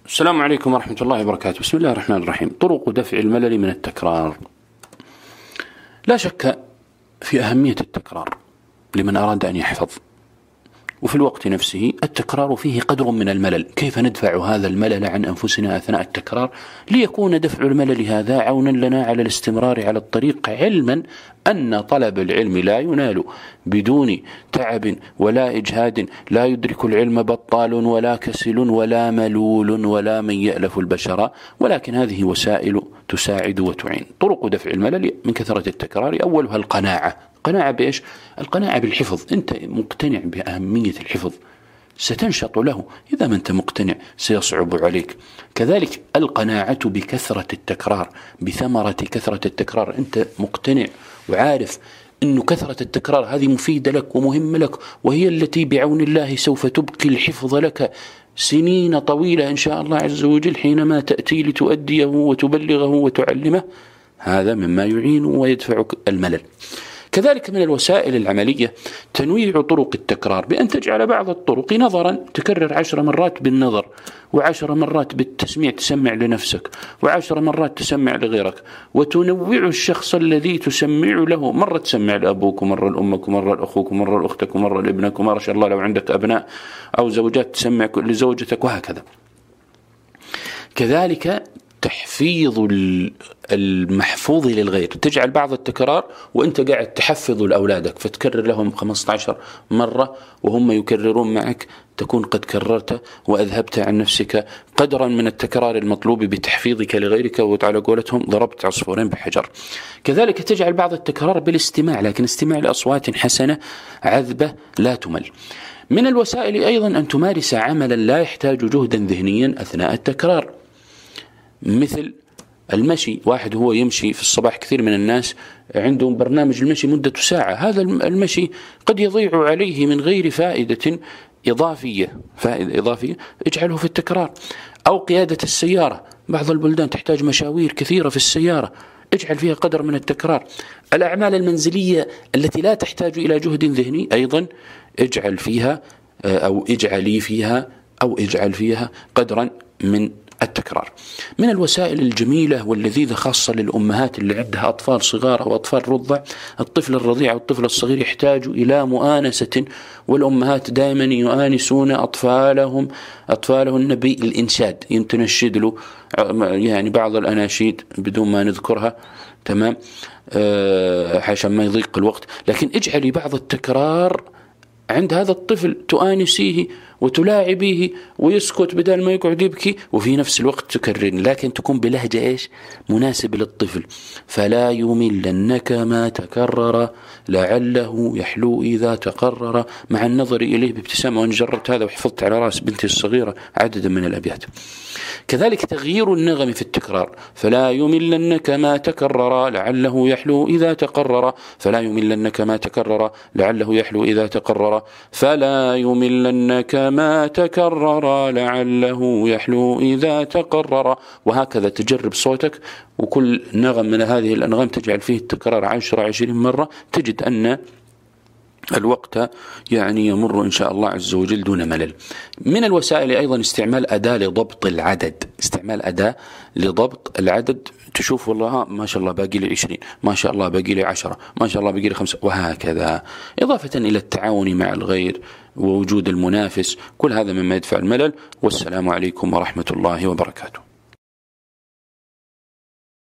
السلام عليكم ورحمة الله وبركاته. بسم الله الرحمن الرحيم. طرق دفع الملل من التكرار. لا شك في أهمية التكرار لمن أراد أن يحفظ، وفي الوقت نفسه التكرار فيه قدر من الملل. كيف ندفع هذا الملل عن أنفسنا أثناء التكرار ليكون دفع الملل هذا عونا لنا على الاستمرار على الطريق، علما أن طلب العلم لا ينال بدون تعب ولا إجهاد. لا يدرك العلم بطال ولا كسل ولا ملول ولا من يألف البشر، ولكن هذه وسائل تساعد وتعين. طرق دفع الملل من كثرة التكرار أولها القناعة. قناعة بإيش؟ القناعة بالحفظ. أنت مقتنع بأهمية الحفظ ستنشط له، إذا ما أنت مقتنع سيصعب عليك. كذلك القناعة بكثرة التكرار، بثمرة كثرة التكرار. أنت مقتنع وعارف أن كثرة التكرار هذه مفيدة لك ومهمة لك، وهي التي بعون الله سوف تبقي الحفظ لك سنين طويلة إن شاء الله عز وجل، حينما تأتي لتؤديه وتبلغه وتعلمه. هذا مما يعين ويدفعك الملل. كذلك من الوسائل العملية تنويع طرق التكرار، بأن تجعل بعض الطرق نظرا، تكرر 10 مرات بالنظر، و10 مرات بالتسميع، تسمع لنفسك، و10 مرات تسمع لغيرك، وتنوع الشخص الذي تسمع له. مرة تسمع لأبوك، ومرة لأمك، ومرة لأخوك، ومرة لأختك، ومرة لابنك، وما شاء الله لو عندك أبناء أو زوجات تسمع لزوجتك، وهكذا. كذلك تحفيظ المحفوظ للغير، تجعل بعض التكرار وانت قاعد تحفظ لأولادك، فتكرر لهم 15 مرة وهم يكررون معك، تكون قد كررت وأذهبت عن نفسك قدرا من التكرار المطلوب بتحفيظك لغيرك، وعلى قولتهم ضربت عصفورين بحجر. كذلك تجعل بعض التكرار بالاستماع، لكن استماع لأصوات حسنة عذبة لا تمل. من الوسائل أيضا أن تمارس عملا لا يحتاج جهدا ذهنيا أثناء التكرار، مثل المشي. واحد هو يمشي في الصباح، كثير من الناس عندهم برنامج المشي مدة ساعة، هذا المشي قد يضيع عليه من غير فائدة إضافية اجعله في التكرار. أو قيادة السيارة، بعض البلدان تحتاج مشاوير كثيرة في السيارة، اجعل فيها قدر من التكرار. الأعمال المنزلية التي لا تحتاج إلى جهد ذهني أيضا اجعل فيها أو اجعل فيها قدرا من التكرار. من الوسائل الجميلة واللذيذة خاصة للأمهات اللي عندها أطفال صغار أو أطفال رضع، الطفل الرضيع أو الطفل الصغير يحتاج إلى مؤانسة، والأمهات دائما يؤانسون أطفالهن بالإنشاد، تنشد له يعني بعض الأناشيد بدون ما نذكرها، تمام، عشان ما يضيق الوقت، لكن اجعلي بعض التكرار عند هذا الطفل تؤانسيه وتلاعبيه ويسكت بدل ما يقعد يبكي، وفي نفس الوقت تكرر، لكن تكون بلهجة مناسبة للطفل. فلا يملنك ما تكرر لعله يحلو إذا تقرر، مع النظر إليه بابتسامة. وأنا جربت هذا وحفظت على رأس بنتي الصغيرة عددا من الأبيات. كذلك تغيير النغم في التكرار، فلا يملنك ما تكرر لعله يحلو إذا تقرر، فلا يملنك ما تكرر لعله يحلو إذا تقرر، فلا يملنك ما تكرر لعله يحلو إذا تقرر. وهكذا تجرب صوتك، وكل نغم من هذه الأنغام تجعل فيه التكرار 10-20 مرة، تجد أن الوقت يعني يمر إن شاء الله عز وجل دون ملل. من الوسائل أيضا استعمال أداة لضبط العدد، استعمال أداة لضبط العدد. تشوف والله ما شاء الله باقي لي 20، ما شاء الله باقي لي 10، ما شاء الله باقي لي 5، وهكذا، إضافة إلى التعاون مع الغير ووجود المنافس. كل هذا مما يدفع الملل. والسلام عليكم ورحمة الله وبركاته.